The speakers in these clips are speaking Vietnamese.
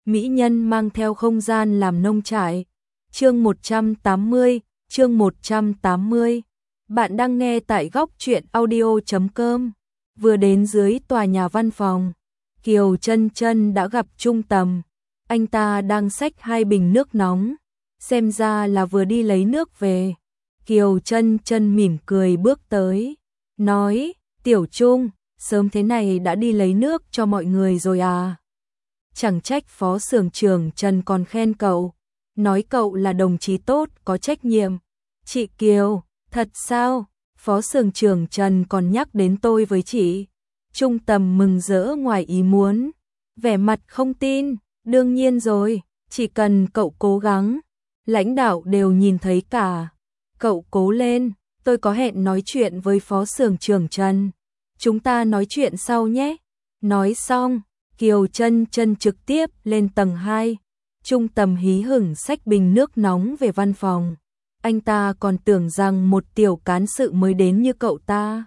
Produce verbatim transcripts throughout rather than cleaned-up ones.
mỹ nhân mang theo không gian làm nông trại. Chương một trăm tám mươi, chương một trăm tám mươi. Bạn đang nghe tại góc truyện audio chấm com. Vừa đến dưới tòa nhà văn phòng, Kiều Chân Chân đã gặp Trung Tầm. Anh ta đang xách hai bình nước nóng, xem ra là vừa đi lấy nước về. Kiều Chân Chân mỉm cười bước tới, nói: "Tiểu Trung, sớm thế này đã đi lấy nước cho mọi người rồi à? Chẳng trách Phó Xưởng trưởng Trần còn khen cậu, nói cậu là đồng chí tốt, có trách nhiệm." "Chị Kiều, thật sao?" Phó Xưởng trưởng Trần còn nhắc đến tôi với chị. Trung Tầm mừng rỡ ngoài ý muốn, vẻ mặt không tin. "Đương nhiên rồi, chỉ cần cậu cố gắng, lãnh đạo đều nhìn thấy cả. Cậu cố lên, tôi có hẹn nói chuyện với Phó Xưởng trưởng Trần. Chúng ta nói chuyện sau nhé." Nói xong, Kiều Chân Chân trực tiếp lên tầng hai. Trung Tầm hí hửng xách bình nước nóng về văn phòng. Anh ta còn tưởng rằng một tiểu cán sự mới đến như cậu ta.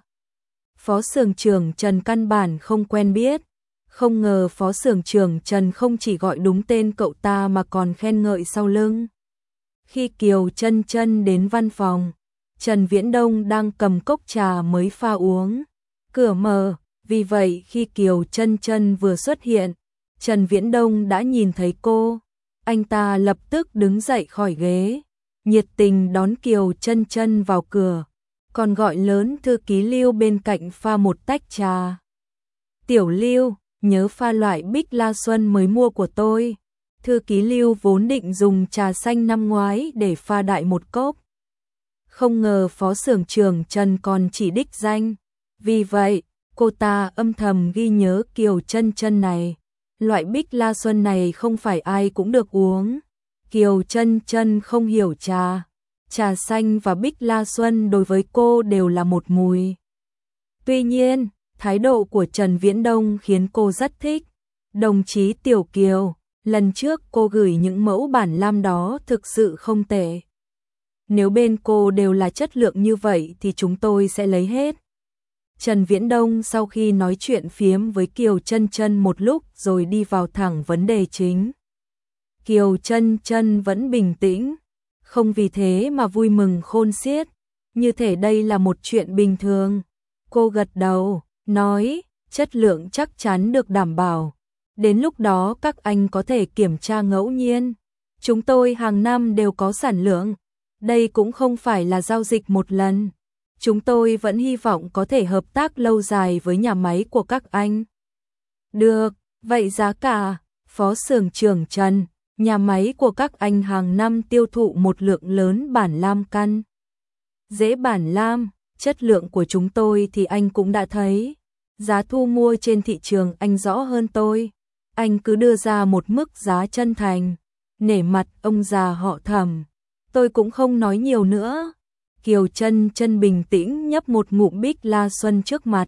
Phó Xưởng trưởng Trần căn bản không quen biết. Không ngờ Phó Xưởng trưởng Trần không chỉ gọi đúng tên cậu ta mà còn khen ngợi sau lưng. Khi Kiều Chân Chân đến văn phòng, Trần Viễn Đông đang cầm cốc trà mới pha uống. Cửa mở, vì vậy khi Kiều Chân Chân vừa xuất hiện, Trần Viễn Đông đã nhìn thấy cô. Anh ta lập tức đứng dậy khỏi ghế, nhiệt tình đón Kiều Chân Chân vào cửa, còn gọi lớn thư ký Lưu bên cạnh pha một tách trà. "Tiểu Lưu, nhớ pha loại Bích La Xuân mới mua của tôi." Thư ký Lưu vốn định dùng trà xanh năm ngoái để pha đại một cốc. Không ngờ Phó Xưởng trưởng Trần còn chỉ đích danh. Vì vậy, cô ta âm thầm ghi nhớ Kiều Chân Chân này. Loại Bích La Xuân này không phải ai cũng được uống. Kiều Chân Chân không hiểu trà. Trà xanh và Bích La Xuân đối với cô đều là một mùi. Tuy nhiên, thái độ của Trần Viễn Đông khiến cô rất thích. "Đồng chí Tiểu Kiều, lần trước cô gửi những mẫu bản lam đó thực sự không tệ. Nếu bên cô đều là chất lượng như vậy thì chúng tôi sẽ lấy hết." Trần Viễn Đông sau khi nói chuyện phiếm với Kiều Chân Chân một lúc rồi đi vào thẳng vấn đề chính. Kiều Chân Chân vẫn bình tĩnh, không vì thế mà vui mừng khôn xiết, như thể đây là một chuyện bình thường. Cô gật đầu, nói: "Chất lượng chắc chắn được đảm bảo. Đến lúc đó các anh có thể kiểm tra ngẫu nhiên. Chúng tôi hàng năm đều có sản lượng. Đây cũng không phải là giao dịch một lần. Chúng tôi vẫn hy vọng có thể hợp tác lâu dài với nhà máy của các anh." "Được, vậy giá cả?" Phó Xưởng trưởng Trần: "Nhà máy của các anh hàng năm tiêu thụ một lượng lớn bản lam căn. Dễ bản lam, chất lượng của chúng tôi thì anh cũng đã thấy. Giá thu mua trên thị trường anh rõ hơn tôi. Anh cứ đưa ra một mức giá chân thành, nể mặt ông già họ Thẩm. Tôi cũng không nói nhiều nữa." Kiều Chân Chân bình tĩnh nhấp một ngụm Bích La Xuân trước mặt.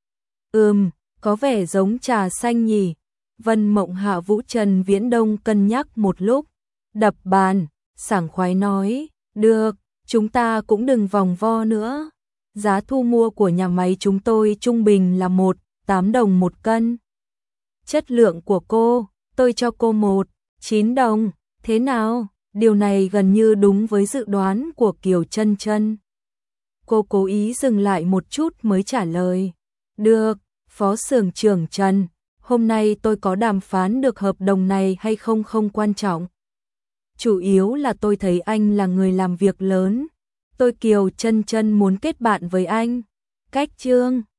"Ừm, có vẻ giống trà xanh nhỉ." Vân Mộng Hạ Vũ Trần Viễn Đông cân nhắc một lúc, đập bàn, sảng khoái nói: "Được, chúng ta cũng đừng vòng vo nữa. Giá thu mua của nhà máy chúng tôi trung bình là một phẩy tám đồng một cân. Chất lượng của cô, tôi cho cô một phẩy chín đồng, thế nào?" Điều này gần như đúng với dự đoán của Kiều Chân Chân. Cô cố ý dừng lại một chút mới trả lời: "Được, Phó Xưởng trưởng Trần, hôm nay tôi có đàm phán được hợp đồng này hay không không quan trọng. Chủ yếu là tôi thấy anh là người làm việc lớn. Tôi Kiều Chân Chân muốn kết bạn với anh. Cách chương